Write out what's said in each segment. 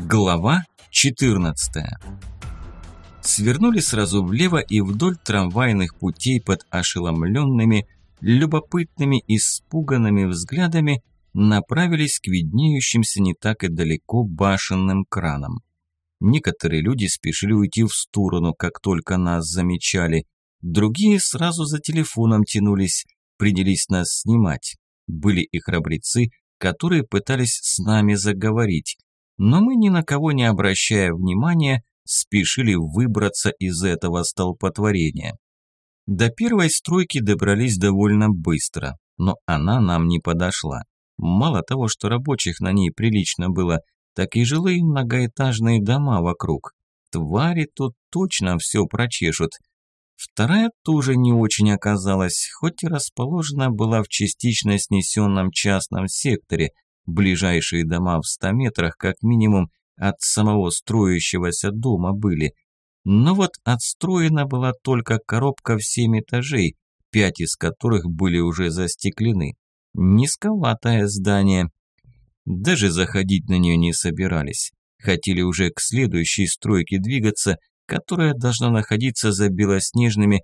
Глава 14. Свернули сразу влево и вдоль трамвайных путей под ошеломленными, любопытными, испуганными взглядами направились к виднеющимся не так и далеко башенным кранам. Некоторые люди спешили уйти в сторону, как только нас замечали, другие сразу за телефоном тянулись, принялись нас снимать. Были и храбрецы, которые пытались с нами заговорить, но мы, ни на кого не обращая внимания, спешили выбраться из этого столпотворения. До первой стройки добрались довольно быстро, но она нам не подошла. Мало того, что рабочих на ней прилично было, так и жилые многоэтажные дома вокруг. Твари тут точно все прочешут. Вторая тоже не очень оказалась, хоть и расположена была в частично снесенном частном секторе. Ближайшие дома в 100 метрах как минимум от самого строящегося дома были. Но вот отстроена была только коробка в 7 этажей, 5 из которых были уже застеклены. Низковатое здание. Даже заходить на нее не собирались. Хотели уже к следующей стройке двигаться, которая должна находиться за белоснежными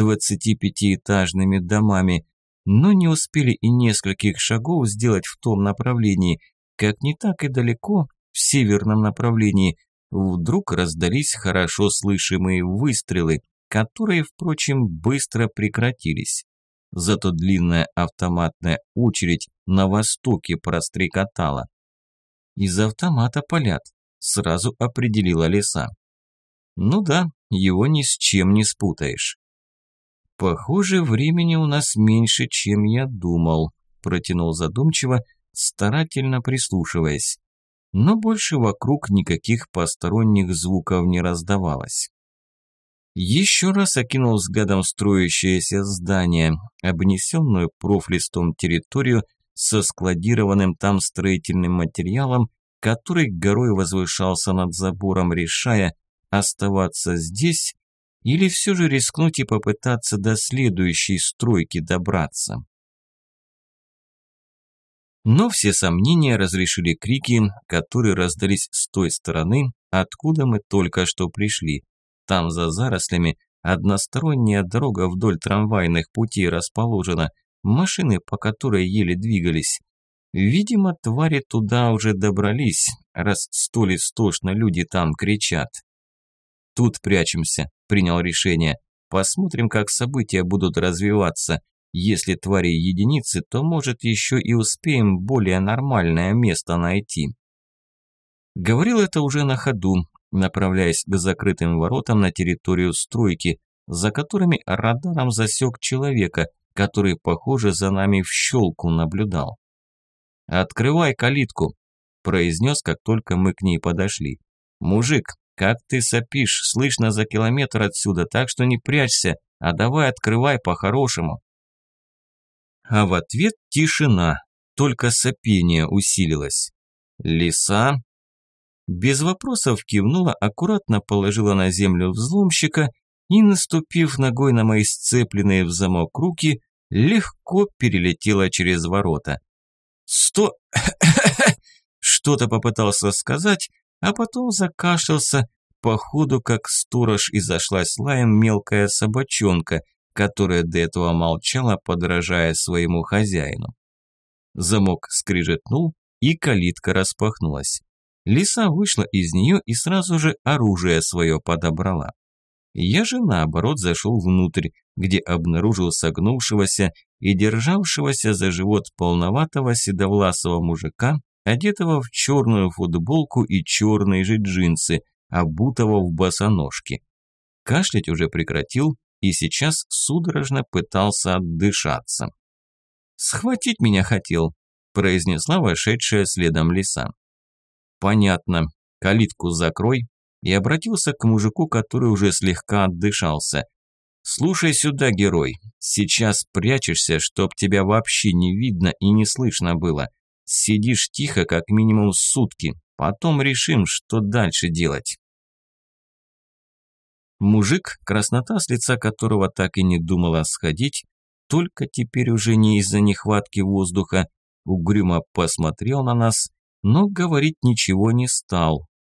25-этажными домами, но не успели и нескольких шагов сделать в том направлении, как не так и далеко, в северном направлении, вдруг раздались хорошо слышимые выстрелы, которые, впрочем, быстро прекратились. Зато длинная автоматная очередь на востоке прострекотала. Из автомата палят, сразу определила лиса. Ну да, его ни с чем не спутаешь. «Похоже, времени у нас меньше, чем я думал», – протянул задумчиво, старательно прислушиваясь. Но больше вокруг никаких посторонних звуков не раздавалось. Еще раз окинул взглядом строящееся здание, обнесенную профлистом территорию со складированным там строительным материалом, который горой возвышался над забором, решая, оставаться здесь или все же рискнуть и попытаться до следующей стройки добраться. Но все сомнения разрешили крики, которые раздались с той стороны, откуда мы только что пришли. Там за зарослями односторонняя дорога вдоль трамвайных путей расположена, машины по которой еле двигались. Видимо, твари туда уже добрались, раз столь истошно люди там кричат. «Тут прячемся», – принял решение. «Посмотрим, как события будут развиваться. Если твари единицы, то, может, еще и успеем более нормальное место найти». Говорил это уже на ходу, направляясь к закрытым воротам на территорию стройки, за которыми радаром засек человека, который, похоже, за нами в щелку наблюдал. «Открывай калитку», – произнес, как только мы к ней подошли. «Мужик, как ты сопишь, слышно за километр отсюда, так что не прячься, а давай открывай по-хорошему». А в ответ тишина, только сопение усилилось. «Лиса?» Без вопросов кивнула, аккуратно положила на землю взломщика и, наступив ногой на мои сцепленные в замок руки, легко перелетела через ворота. Что-то попытался сказать, а потом закашлялся, походу как сторож, и зашлась лаем мелкая собачонка, которая до этого молчала, подражая своему хозяину. Замок скрижетнул, и калитка распахнулась. Лиса вышла из нее и сразу же оружие свое подобрала. Я же, наоборот, зашел внутрь, где обнаружил согнувшегося и державшегося за живот полноватого седовласого мужика, одетого в черную футболку и черные же джинсы, обутого в босоножки. Кашлять уже прекратил и сейчас судорожно пытался отдышаться. «Схватить меня хотел», – произнесла вошедшая следом лиса. «Понятно. Калитку закрой», и обратился к мужику, который уже слегка отдышался. «Слушай сюда, герой, сейчас прячешься, чтоб тебя вообще не видно и не слышно было. Сидишь тихо как минимум сутки, потом решим, что дальше делать». Мужик, краснота с лица которого так и не думала сходить, только теперь уже не из-за нехватки воздуха, угрюмо посмотрел на нас, но говорить ничего не стал,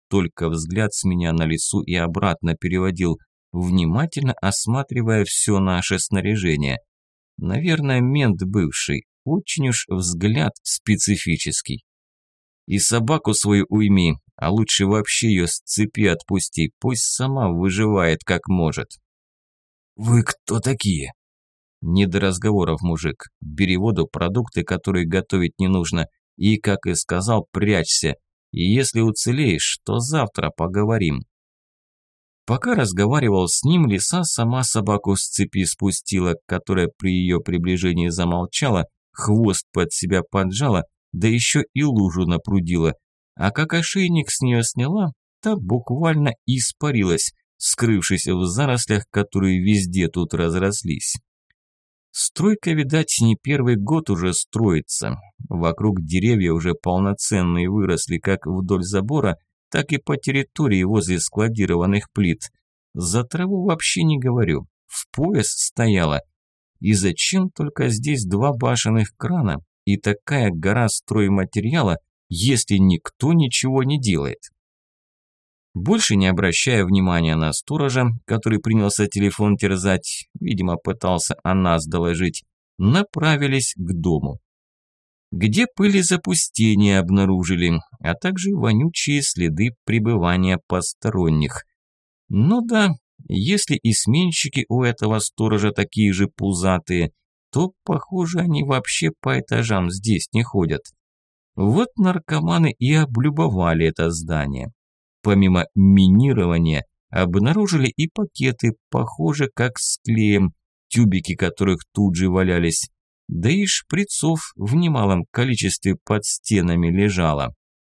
только взгляд с меня на лесу и обратно переводил, внимательно осматривая все наше снаряжение. Наверное, мент бывший, очень уж взгляд специфический. И собаку свою уйми, а лучше вообще ее с цепи отпусти, пусть сама выживает как может. «Вы кто такие?» Не до разговоров, мужик. Бери воду, продукты, которые готовить не нужно, и, как и сказал, прячься. И если уцелеешь, то завтра поговорим. Пока разговаривал с ним, лиса сама собаку с цепи спустила, которая при ее приближении замолчала, хвост под себя поджала, да еще и лужу напрудила. А как ошейник с нее сняла, та буквально испарилась, скрывшись в зарослях, которые везде тут разрослись. Стройка, видать, не первый год уже строится. Вокруг деревья уже полноценные выросли как вдоль забора, так и по территории возле складированных плит. За траву вообще не говорю, в пояс стояла. И зачем только здесь два башенных крана и такая гора стройматериала, если никто ничего не делает? Больше не обращая внимания на сторожа, который принялся телефон терзать, видимо, пытался о нас доложить, направились к дому, где пыль запустения обнаружили, а также вонючие следы пребывания посторонних. Ну да, если и сменщики у этого сторожа такие же пузатые, то, похоже, они вообще по этажам здесь не ходят. Вот наркоманы и облюбовали это здание. Помимо минирования, обнаружили и пакеты, похоже, как с клеем, тюбики которых тут же валялись, да и шприцов в немалом количестве под стенами лежало.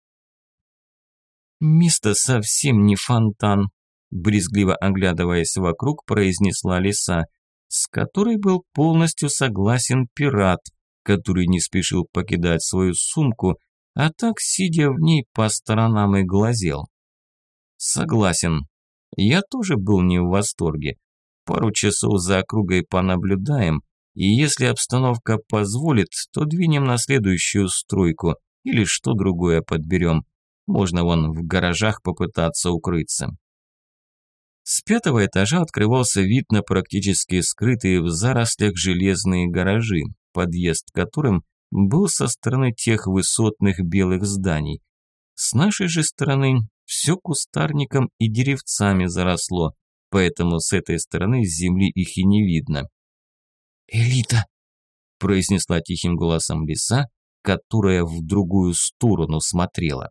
«Место совсем не фонтан», – брезгливо оглядываясь вокруг, произнесла лиса, с которой был полностью согласен пират, который не спешил покидать свою сумку, а так, сидя в ней, по сторонам и глазел. Согласен. Я тоже был не в восторге. Пару часов за округой понаблюдаем, и если обстановка позволит, то двинем на следующую стройку или что другое подберем. Можно вон в гаражах попытаться укрыться. С 5-го этажа открывался вид на практически скрытые в зарослях железные гаражи, подъезд к которым был со стороны тех высотных белых зданий. С нашей же стороны все кустарником и деревцами заросло, поэтому с этой стороны с земли их и не видно. «Элита!» – произнесла тихим голосом лиса, которая в другую сторону смотрела.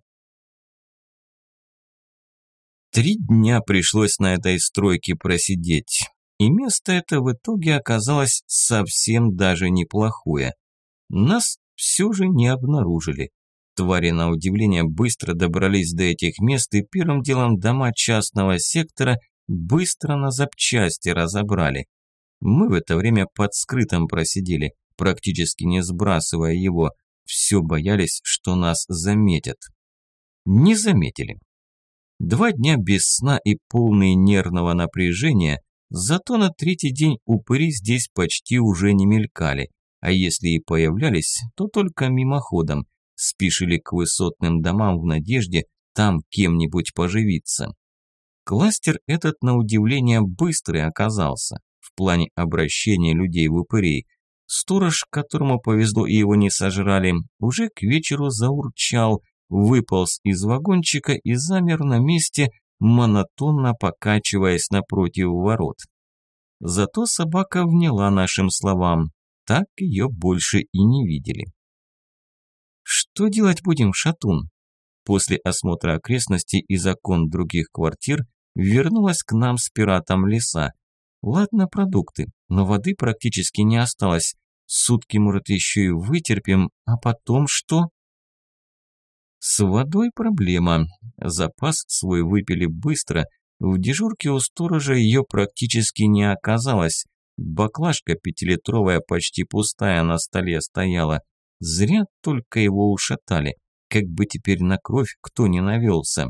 3 дня пришлось на этой стройке просидеть, и место это в итоге оказалось совсем даже неплохое. Нас все же не обнаружили. Твари, на удивление, быстро добрались до этих мест и первым делом дома частного сектора быстро на запчасти разобрали. Мы в это время под скрытым просидели, практически не сбрасывая его. Все боялись, что нас заметят. Не заметили. 2 дня без сна и полные нервного напряжения, зато на 3-й день упыри здесь почти уже не мелькали, а если и появлялись, то только мимоходом, спешили к высотным домам в надежде там кем-нибудь поживиться. Кластер этот, на удивление, быстрый оказался в плане обращения людей в упырей. Сторож, которому повезло и его не сожрали, уже к вечеру заурчал, выполз из вагончика и замер на месте, монотонно покачиваясь напротив ворот. Зато собака вняла нашим словам, так ее больше и не видели. «Что делать будем, Шатун?» После осмотра окрестностей и окон других квартир вернулась к нам с пиратом лиса. Ладно, продукты, но воды практически не осталось. Сутки, может, еще и вытерпим, а потом что? С водой проблема. Запас свой выпили быстро. В дежурке у сторожа ее практически не оказалось. Баклажка 5-литровая почти пустая на столе стояла. Зря только его ушатали. Как бы теперь на кровь кто не навелся.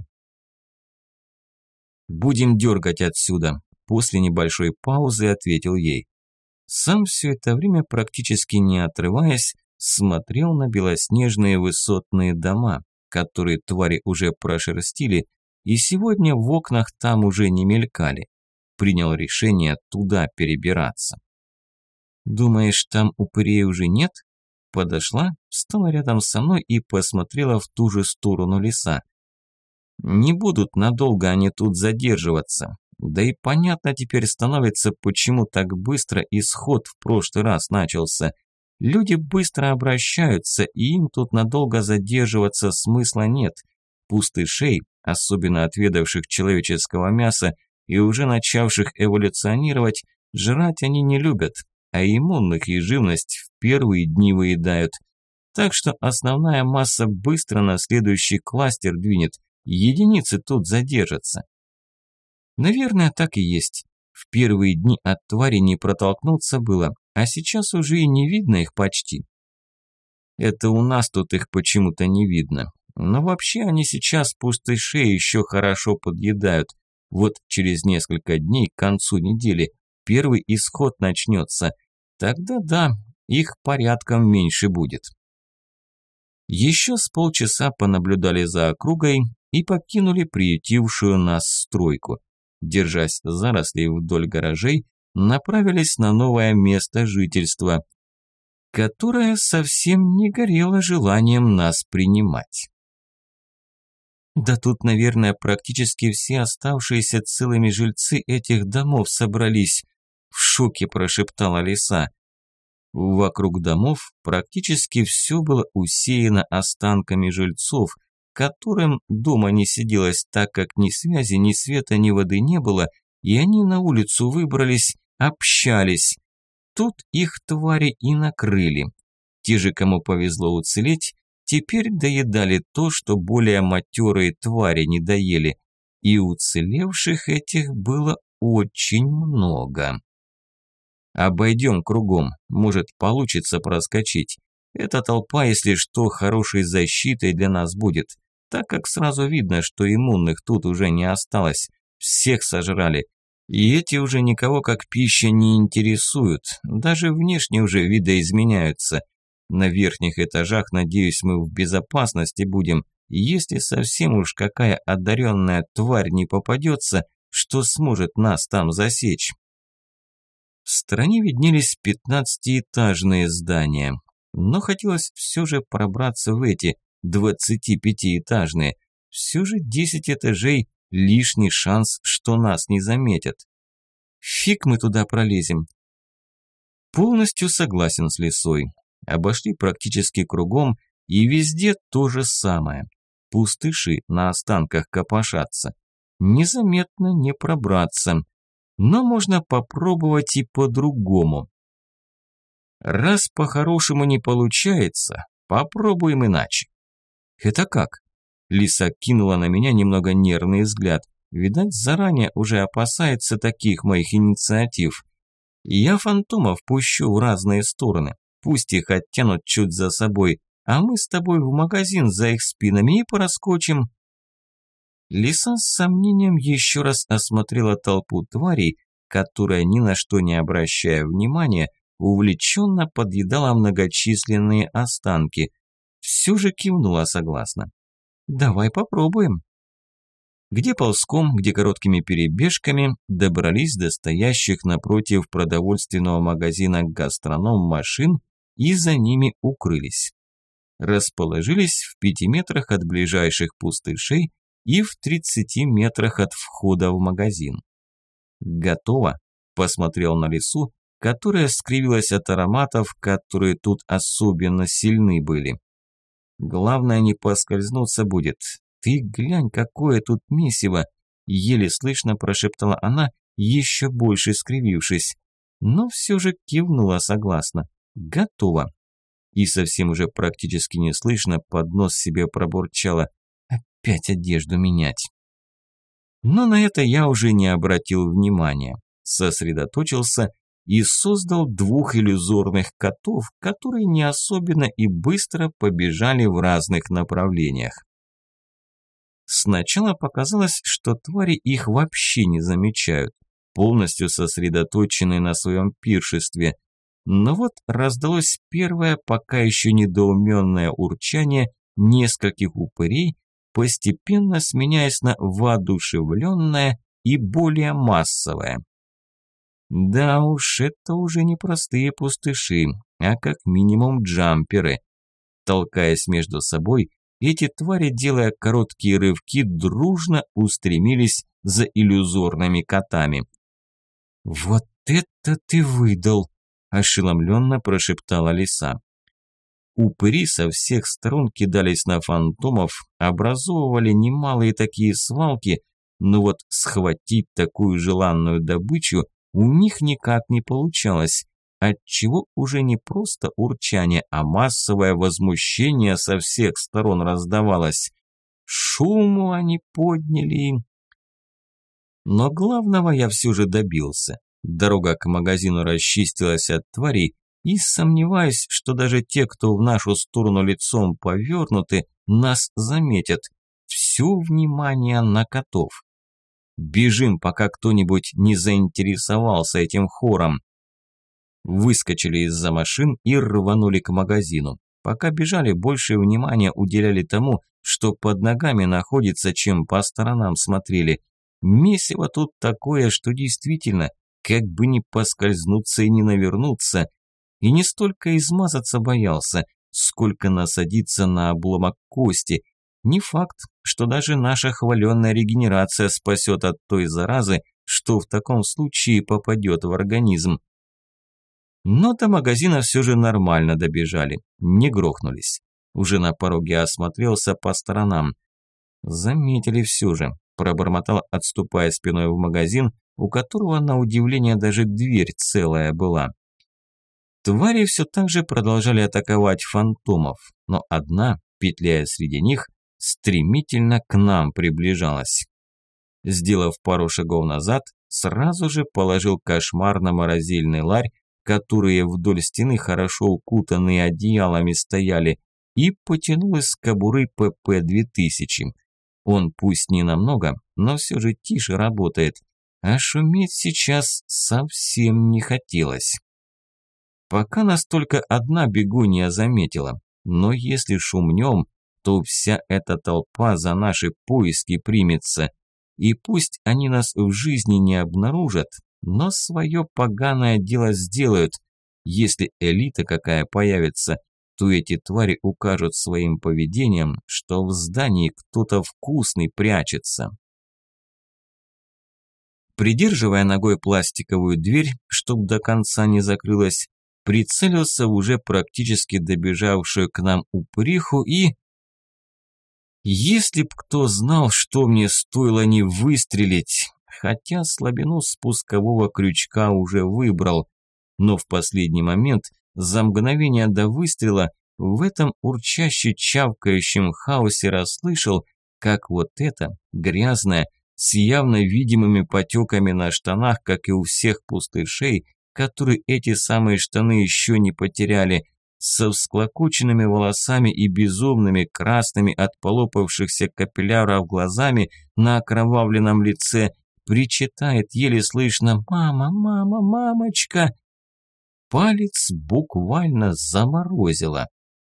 «Будем дергать отсюда», – после небольшой паузы ответил ей. Сам все это время, практически не отрываясь, смотрел на белоснежные высотные дома, которые твари уже прошерстили, и сегодня в окнах там уже не мелькали. Принял решение туда перебираться. «Думаешь, там упырей уже нет?» Подошла, встала рядом со мной и посмотрела в ту же сторону леса. «Не будут надолго они тут задерживаться. Да и понятно теперь становится, почему так быстро исход в прошлый раз начался. Люди быстро обращаются, и им тут надолго задерживаться смысла нет. Пустышей, особенно отведавших человеческого мяса и уже начавших эволюционировать, жрать они не любят, а иммунных и живность в первые дни выедают. Так что основная масса быстро на следующий кластер двинет, единицы тут задержатся». Наверное, так и есть. В первые дни от твари не протолкнуться было, а сейчас уже и не видно их почти. Это у нас тут их почему-то не видно. Но вообще они сейчас пустышей еще хорошо подъедают. Вот через несколько дней к концу недели первый исход начнется. Тогда да, их порядком меньше будет. Еще с полчаса понаблюдали за округой и покинули приютившую нас стройку. Держась зарослей вдоль гаражей, направились на новое место жительства, которое совсем не горело желанием нас принимать. «Да тут, наверное, практически все оставшиеся целыми жильцы этих домов собрались», – в шоке прошептала Лиса. Вокруг домов практически все было усеяно останками жильцов, которым дома не сиделось, так как ни связи, ни света, ни воды не было, и они на улицу выбрались, общались. Тут их твари и накрыли. Те же, кому повезло уцелеть, теперь доедали то, что более матерые твари не доели, и уцелевших этих было очень много. «Обойдем кругом, может, получится проскочить. Эта толпа, если что, хорошей защитой для нас будет, так как сразу видно, что иммунных тут уже не осталось, всех сожрали. И эти уже никого как пища не интересуют, даже внешне уже видоизменяются. На верхних этажах, надеюсь, мы в безопасности будем, если совсем уж какая одаренная тварь не попадется, что сможет нас там засечь». В стороне виднелись 15-этажные здания, но хотелось все же пробраться в эти 25-этажные. Все же 10 этажей – лишний шанс, что нас не заметят. Фиг мы туда пролезем. Полностью согласен с Лисой. Обошли практически кругом, и везде то же самое. Пустыши на останках копошатся. Незаметно не пробраться. Но можно попробовать и по-другому. Раз по-хорошему не получается, попробуем иначе. Это как? Лиса кинула на меня немного нервный взгляд. Видать, заранее уже опасается таких моих инициатив. Я фантомов пущу в разные стороны. Пусть их оттянут чуть за собой, а мы с тобой в магазин за их спинами и пораскочим. Лиса с сомнением еще раз осмотрела толпу тварей, которая, ни на что не обращая внимания, увлеченно подъедала многочисленные останки. Все же кивнула согласно. «Давай попробуем». Где ползком, где короткими перебежками добрались до стоящих напротив продовольственного магазина «Гастроном» машин и за ними укрылись. Расположились в 5 метрах от ближайших пустышей и в 30 метрах от входа в магазин. «Готово?» – посмотрел на Лису, которая скривилась от ароматов, которые тут особенно сильны были. «Главное, не поскользнуться будет. Ты глянь, какое тут месиво!» – еле слышно прошептала она, еще больше скривившись. Но все же кивнула согласно. «Готово!» И совсем уже практически неслышно под нос себе пробурчала. «Опять одежду менять!» Но на это я уже не обратил внимания. Сосредоточился и создал 2 иллюзорных котов, которые не особенно и быстро побежали в разных направлениях. Сначала показалось, что твари их вообще не замечают, полностью сосредоточенные на своем пиршестве. Но вот раздалось первое, пока еще недоуменное урчание нескольких упырей, постепенно сменяясь на воодушевленное и более массовое. Да уж, это уже не простые пустыши, а как минимум джамперы. Толкаясь между собой, эти твари, делая короткие рывки, дружно устремились за иллюзорными котами. «Вот это ты выдал!» – ошеломленно прошептала лиса. Упыри со всех сторон кидались на фантомов, образовывали немалые такие свалки, но вот схватить такую желанную добычу у них никак не получалось, отчего уже не просто урчание, а массовое возмущение со всех сторон раздавалось. Шуму они подняли. Но главного я все же добился. Дорога к магазину расчистилась от тварей, и сомневаюсь, что даже те, кто в нашу сторону лицом повернуты, нас заметят. Все внимание на котов. Бежим, пока кто-нибудь не заинтересовался этим хором. Выскочили из-за машин и рванули к магазину. Пока бежали, больше внимания уделяли тому, что под ногами находится, чем по сторонам смотрели. Месиво тут такое, что действительно, как бы не поскользнуться и не навернуться. И не столько измазаться боялся, сколько насадиться на обломок кости. Не факт, что даже наша хваленная регенерация спасет от той заразы, что в таком случае попадет в организм. Но до магазина все же нормально добежали, не грохнулись. Уже на пороге осмотрелся по сторонам. Заметили все же, пробормотал, отступая спиной в магазин, у которого, на удивление, даже дверь целая была. Твари все так же продолжали атаковать фантомов, но одна, петляя среди них, стремительно к нам приближалась. Сделав пару шагов назад, сразу же положил кошмар на морозильный ларь, которые вдоль стены хорошо укутанные одеялами стояли, и потянул из кобуры ПП-2000. Он пусть не намного, но все же тише работает, а шуметь сейчас совсем не хотелось. Пока нас только одна бегунья заметила, но если шумнем, то вся эта толпа за наши поиски примется. И пусть они нас в жизни не обнаружат, но свое поганое дело сделают. Если элита какая появится, то эти твари укажут своим поведением, что в здании кто-то вкусный прячется. Придерживая ногой пластиковую дверь, чтоб до конца не закрылась, прицелился в уже практически добежавшую к нам упыриху и... Если б кто знал, что мне стоило не выстрелить, хотя слабину спускового крючка уже выбрал, но в последний момент, за мгновение до выстрела, в этом урчаще-чавкающем хаосе расслышал, как вот эта, грязная, с явно видимыми потеками на штанах, как и у всех пустышей, которые эти самые штаны еще не потеряли, со всклокоченными волосами и безумными красными от полопавшихся капилляров глазами на окровавленном лице, причитает еле слышно «Мама, мама, мамочка!». Палец буквально заморозило.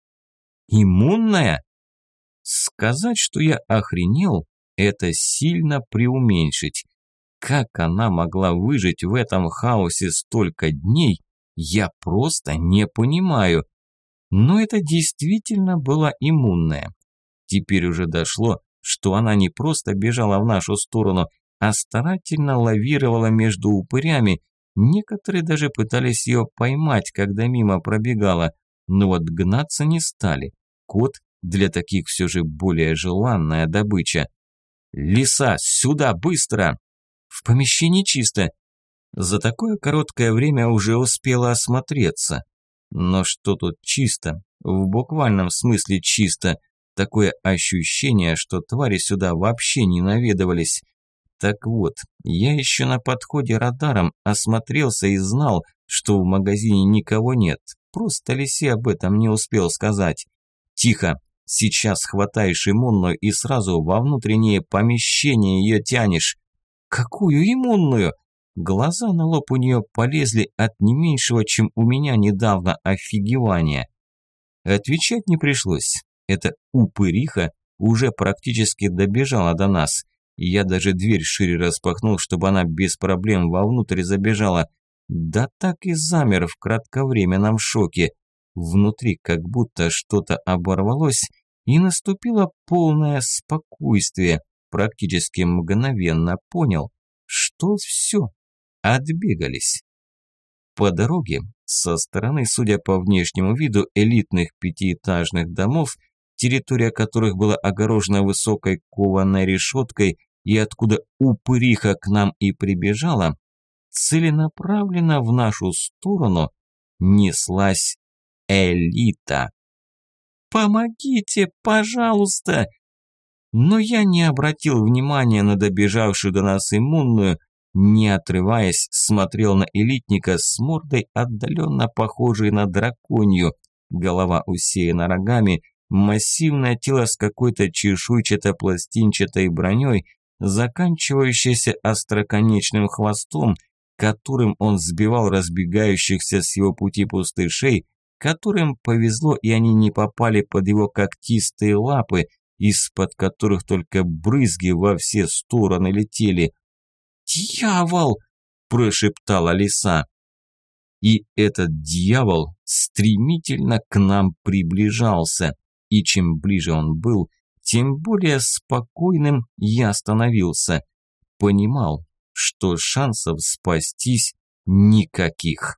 Иммунная? Сказать, что я охренел, это сильно преуменьшить. Как она могла выжить в этом хаосе столько дней, я просто не понимаю. Но это действительно была иммунная. Теперь уже дошло, что она не просто бежала в нашу сторону, а старательно лавировала между упырями. Некоторые даже пытались ее поймать, когда мимо пробегала, но вот гнаться не стали. Кот для таких все же более желанная добыча. «Лиса, сюда, быстро!» «В помещении чисто». За такое короткое время уже успела осмотреться. Но что тут чисто? В буквальном смысле чисто. Такое ощущение, что твари сюда вообще не наведывались. Так вот, я еще на подходе радаром осмотрелся и знал, что в магазине никого нет. Просто лисе об этом не успел сказать. «Тихо, сейчас хватаешь иммунную и сразу во внутреннее помещение ее тянешь». «Какую иммунную?» Глаза на лоб у нее полезли от не меньшего, чем у меня недавно, офигевания. Отвечать не пришлось. Эта упыриха уже практически добежала до нас. И я даже дверь шире распахнул, чтобы она без проблем вовнутрь забежала. Да так и замер в кратковременном шоке. Внутри как будто что-то оборвалось, и наступило полное спокойствие. Практически мгновенно понял, что все, отбегались. По дороге, со стороны, судя по внешнему виду, элитных пятиэтажных домов, территория которых была огорожена высокой кованой решеткой и откуда упыриха к нам и прибежала, целенаправленно в нашу сторону неслась элита. «Помогите, пожалуйста!» Но я не обратил внимания на добежавшую до нас иммунную, не отрываясь, смотрел на элитника с мордой, отдаленно похожей на драконью, голова усеяна рогами, массивное тело с какой-то чешуйчато-пластинчатой броней, заканчивающейся остроконечным хвостом, которым он сбивал разбегающихся с его пути пустышей, которым повезло, и они не попали под его когтистые лапы, из-под которых только брызги во все стороны летели. «Дьявол!» – прошептала лиса. И этот дьявол стремительно к нам приближался, и чем ближе он был, тем более спокойным я становился. Понимал, что шансов спастись никаких.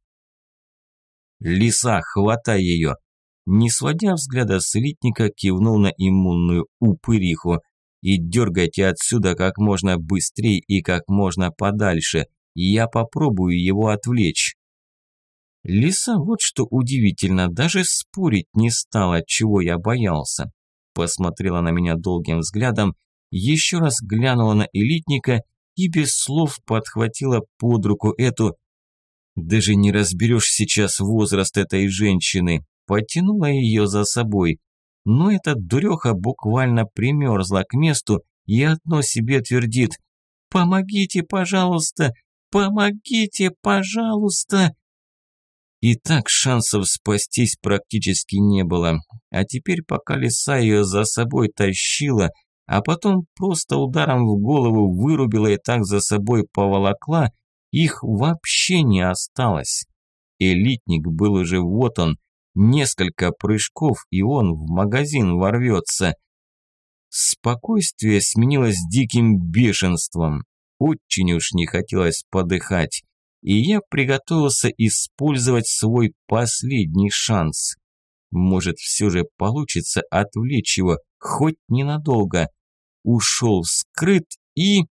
«Лиса, хватай ее!» Не сводя взгляда с элитника, кивнул на иммунную упыриху. «И дергайте отсюда как можно быстрее и как можно подальше. Я попробую его отвлечь». Лиса, вот что удивительно, даже спорить не стала, чего я боялся. Посмотрела на меня долгим взглядом, еще раз глянула на элитника и без слов подхватила под руку эту... Даже не разберешь сейчас возраст этой женщины. Потянула ее за собой. Но эта дуреха буквально примерзла к месту и одно себе твердит: «Помогите, пожалуйста! Помогите, пожалуйста!» И так шансов спастись практически не было. А теперь, пока лиса ее за собой тащила, а потом просто ударом в голову вырубила и так за собой поволокла, их вообще не осталось. Элитник был уже вот он, несколько прыжков, и он в магазин ворвется. Спокойствие сменилось диким бешенством. Очень уж не хотелось подыхать, и я приготовился использовать свой последний шанс. Может, все же получится отвлечь его, хоть ненадолго. Ушел вскрыт и...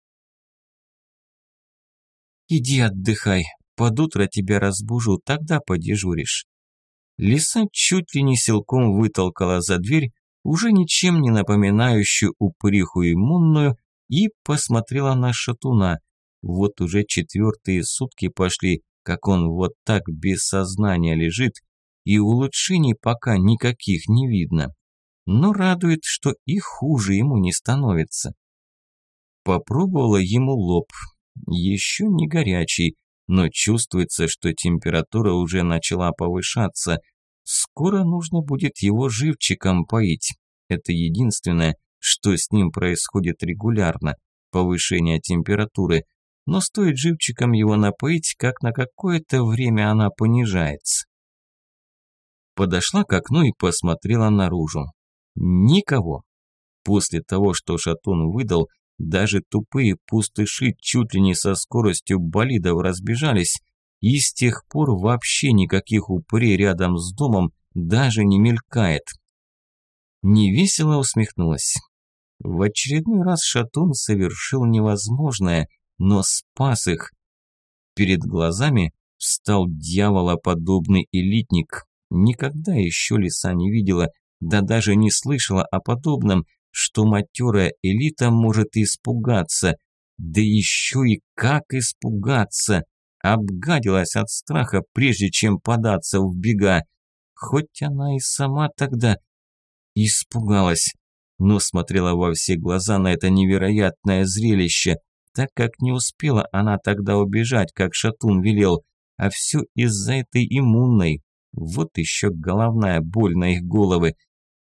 «Иди отдыхай, под утро тебя разбужу, тогда подежуришь». Лиса чуть ли не силком вытолкала за дверь уже ничем не напоминающую упыриху иммунную и посмотрела на шатуна. Вот уже 4-е сутки пошли, как он вот так без сознания лежит, и улучшений пока никаких не видно. Но радует, что и хуже ему не становится. Попробовала ему лоб. Еще не горячий, но чувствуется, что температура уже начала повышаться. Скоро нужно будет его живчиком поить. Это единственное, что с ним происходит регулярно – повышение температуры. Но стоит живчиком его напоить, как на какое-то время она понижается. Подошла к окну и посмотрела наружу. Никого. После того, что шатун выдал, даже тупые пустыши чуть ли не со скоростью болидов разбежались, и с тех пор вообще никаких упырей рядом с домом даже не мелькает. Невесело усмехнулась. В очередной раз шатун совершил невозможное, но спас их. Перед глазами встал дьяволоподобный элитник. Никогда еще лиса не видела, да даже не слышала о подобном, что матерая элита может испугаться. Да еще и как испугаться! Обгадилась от страха, прежде чем податься в бега. Хоть она и сама тогда испугалась, но смотрела во все глаза на это невероятное зрелище, так как не успела она тогда убежать, как шатун велел, а все из-за этой иммунной. Вот еще головная боль на их головы.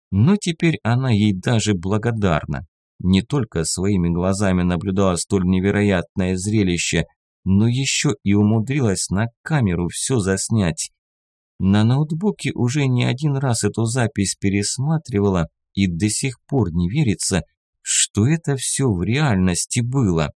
Но теперь она ей даже благодарна. Не только своими глазами наблюдала столь невероятное зрелище, но еще и умудрилась на камеру все заснять. На ноутбуке уже не один раз эту запись пересматривала, и до сих пор не верится, что это все в реальности было.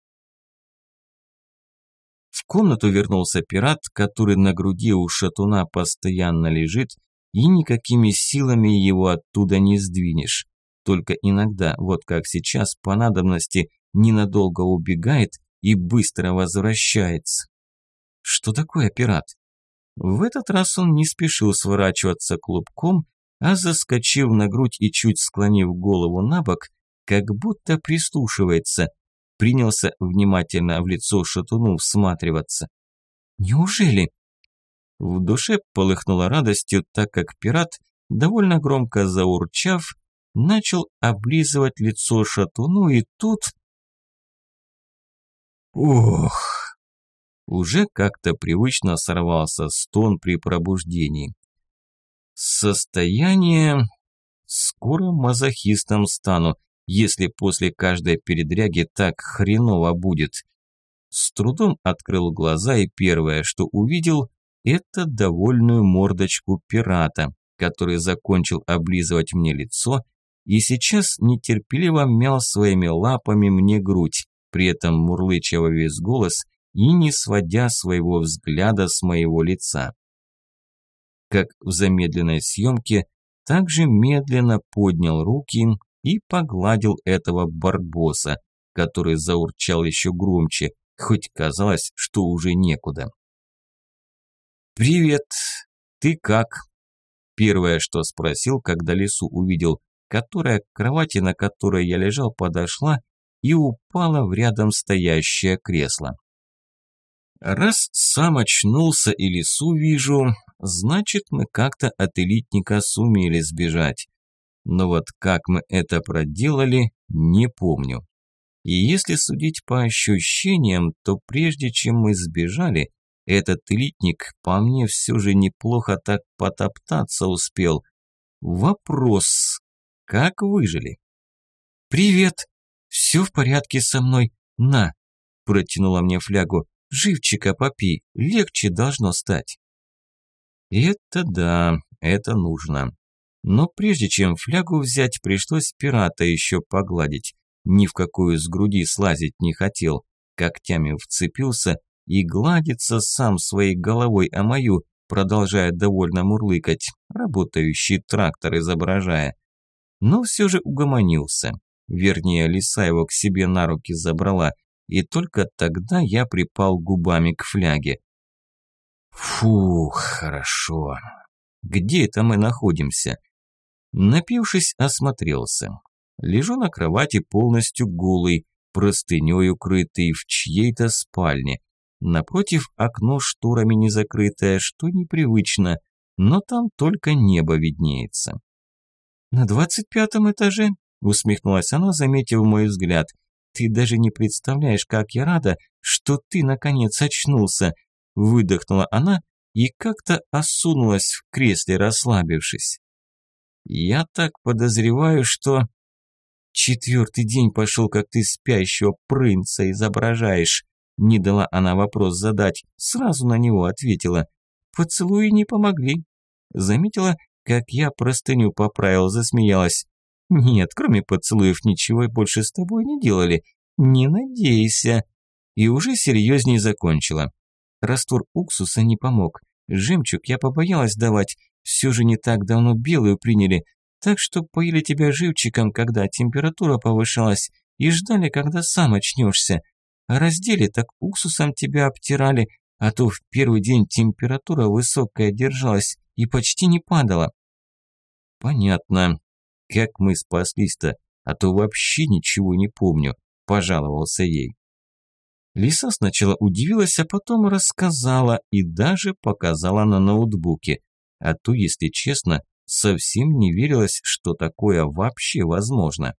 В комнату вернулся пират, который на груди у шатуна постоянно лежит, и никакими силами его оттуда не сдвинешь. Только иногда, вот как сейчас, по надобности, ненадолго убегает и быстро возвращается. Что такое пират? В этот раз он не спешил сворачиваться клубком, а заскочив на грудь и чуть склонив голову на бок, как будто прислушивается, принялся внимательно в лицо шатуну всматриваться. «Неужели?» В душе полыхнуло радостью, так как пират, довольно громко заурчав, начал облизывать лицо шатуну, и тут... Ох! Уже как-то привычно сорвался стон при пробуждении. Состояние... Скоро мазохистом стану, если после каждой передряги так хреново будет. С трудом открыл глаза, и первое, что увидел, это довольную мордочку пирата, который закончил облизывать мне лицо и сейчас нетерпеливо мял своими лапами мне грудь, при этом мурлыча во весь голос и не сводя своего взгляда с моего лица. Как в замедленной съемке, также медленно поднял руки и погладил этого барбоса, который заурчал еще громче, хоть казалось, что уже некуда. «Привет, ты как?» Первое, что спросил, когда лису увидел, которая к кровати, на которой я лежал, подошла и упала в рядом стоящее кресло. Раз сам очнулся и лису вижу, значит, мы как-то от элитника сумели сбежать. Но вот как мы это проделали, не помню. И если судить по ощущениям, то прежде чем мы сбежали, этот элитник по мне все же неплохо так потоптаться успел. Вопрос, как выжили? «Привет, все в порядке со мной, на!» Протянула мне флягу. «Живчика попей, легче должно стать». Это да, это нужно. Но прежде чем флягу взять, пришлось пирата еще погладить. Ни в какую с груди слазить не хотел. Когтями вцепился и гладится сам своей головой о мою, продолжая довольно мурлыкать, работающий трактор изображая. Но все же угомонился. Вернее, лиса его к себе на руки забрала, и только тогда я припал губами к фляге. Фух, хорошо. Где это мы находимся? Напившись, осмотрелся. Лежу на кровати полностью голый, простыней укрытый в чьей-то спальне. Напротив окно шторами не закрытое, что непривычно, но там только небо виднеется. «На 25-м этаже?» – усмехнулась она, заметив мой взгляд. «Ты даже не представляешь, как я рада, что ты наконец очнулся!» – выдохнула она и как-то осунулась в кресле, расслабившись. «Я так подозреваю, что...» «4-й день пошел, как ты спящего принца изображаешь!» Не дала она вопрос задать, сразу на него ответила. «Поцелуи не помогли». Заметила, как я простыню поправил, засмеялась. «Нет, кроме поцелуев ничего больше с тобой не делали. Не надейся». И уже серьезней закончила. Раствор уксуса не помог. Жемчуг я побоялась давать. Все же не так давно белую приняли. Так что поили тебя живчиком, когда температура повышалась, и ждали, когда сам очнешься. А раздели, так уксусом тебя обтирали, а то в первый день температура высокая держалась и почти не падала. Понятно. Как мы спаслись-то, а то вообще ничего не помню, пожаловался ей. Лиса сначала удивилась, а потом рассказала и даже показала на ноутбуке. А то, если честно, совсем не верилось, что такое вообще возможно.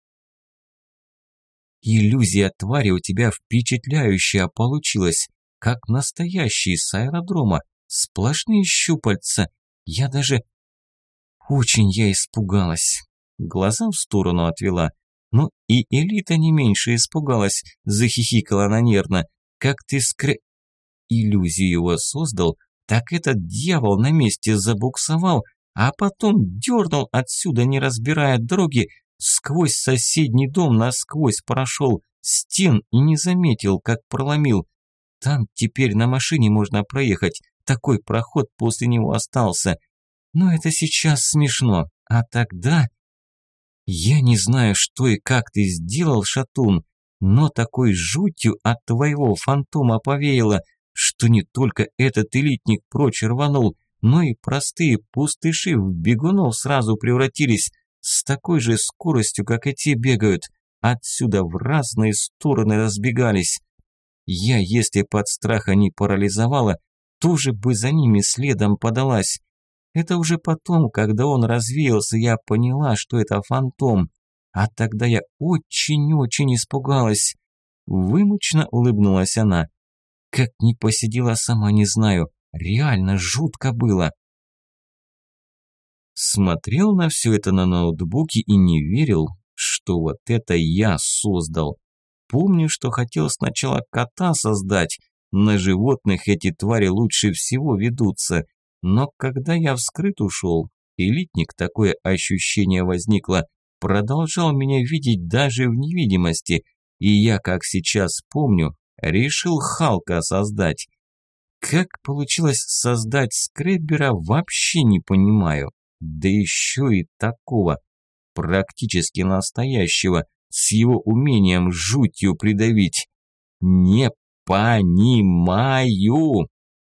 Иллюзия твари у тебя впечатляющая получилась, как настоящий с аэродрома, сплошные щупальца. Я даже... Очень я испугалась. глаза в сторону отвела. Ну и Элита не меньше испугалась, захихикала она нервно. Как ты иллюзию его создал, так этот дьявол на месте забуксовал, а потом дернул отсюда, не разбирая дороги, сквозь соседний дом насквозь прошел, стен и не заметил, как проломил. Там теперь на машине можно проехать, такой проход после него остался. Но это сейчас смешно, а тогда... Я не знаю, что и как ты сделал, шатун, но такой жутью от твоего фантома повеяло, что не только этот элитник прочь рванул, но и простые пустыши в бегунов сразу превратились, с такой же скоростью, как и те бегают, отсюда в разные стороны разбегались. Я, если под страха не парализовала, тоже бы за ними следом подалась. Это уже потом, когда он развеялся, я поняла, что это фантом. А тогда я очень-очень испугалась. Вымученно улыбнулась она. Как не посидела, сама не знаю. Реально жутко было. Смотрел на все это на ноутбуке и не верил, что вот это я создал. Помню, что хотел сначала кота создать. На животных эти твари лучше всего ведутся. Но когда я вскрыт ушел, элитник, такое ощущение возникло, продолжал меня видеть даже в невидимости, и я, как сейчас помню, решил Халка создать. Как получилось создать скреббера, вообще не понимаю. Да еще и такого, практически настоящего, с его умением жутью придавить. Не понимаю.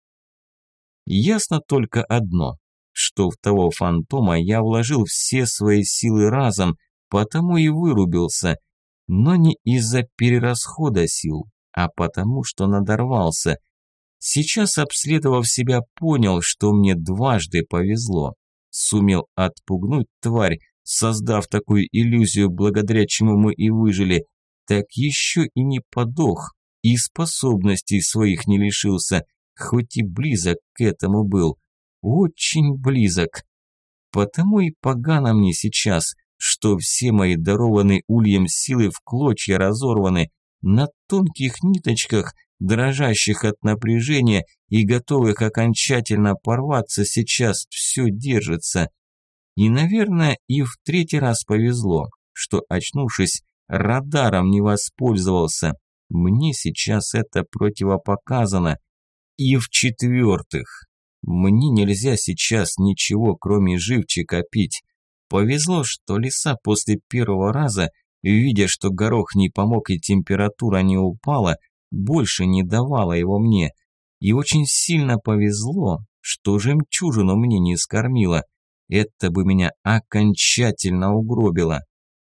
Ясно только одно, что в того фантома я вложил все свои силы разом, потому и вырубился, но не из-за перерасхода сил, а потому что надорвался. Сейчас, обследовав себя, понял, что мне дважды повезло. Сумел отпугнуть тварь, создав такую иллюзию, благодаря чему мы и выжили, так еще и не подох, и способностей своих не лишился, хоть и близок к этому был, очень близок. Потому и погано мне сейчас, что все мои дарованные ульем силы в клочья разорваны, на тонких ниточках, дрожащих от напряжения и готовых окончательно порваться, сейчас все держится. И, наверное, и в третий раз повезло, что, очнувшись, радаром не воспользовался. Мне сейчас это противопоказано. И в-четвертых, мне нельзя сейчас ничего, кроме живчика, пить. Повезло, что лиса после первого раза, видя, что горох не помог и температура не упала, больше не давала его мне. И очень сильно повезло, что жемчужину мне не скормила. Это бы меня окончательно угробило.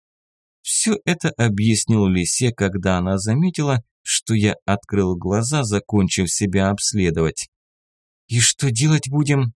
Все это объяснил лисе, когда она заметила, что я открыл глаза, закончив себя обследовать. «И что делать будем?»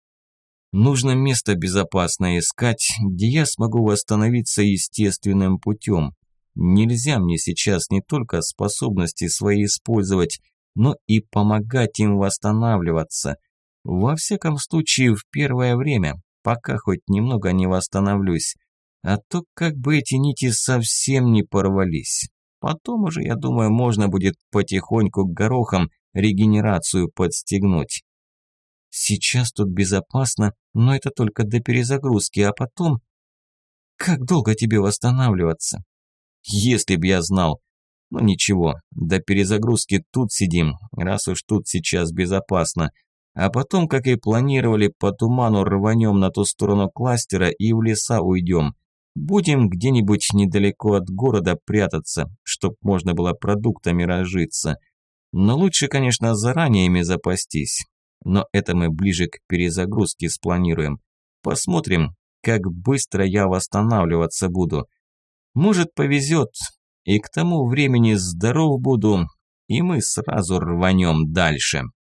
«Нужно место безопасное искать, где я смогу восстановиться естественным путем. Нельзя мне сейчас не только способности свои использовать, но и помогать им восстанавливаться. Во всяком случае, в первое время, пока хоть немного не восстановлюсь. А то как бы эти нити совсем не порвались. Потом уже, я думаю, можно будет потихоньку к горохам регенерацию подстегнуть. Сейчас тут безопасно, но это только до перезагрузки, а потом... Как долго тебе восстанавливаться? Если б я знал. Ну ничего, до перезагрузки тут сидим, раз уж тут сейчас безопасно. А потом, как и планировали, по туману рванем на ту сторону кластера и в леса уйдем. Будем где-нибудь недалеко от города прятаться, чтоб можно было продуктами разжиться. Но лучше, конечно, заранее ими запастись. Но это мы ближе к перезагрузке спланируем. Посмотрим, как быстро я восстанавливаться буду. Может, повезет, и к тому времени здоров буду, и мы сразу рванем дальше.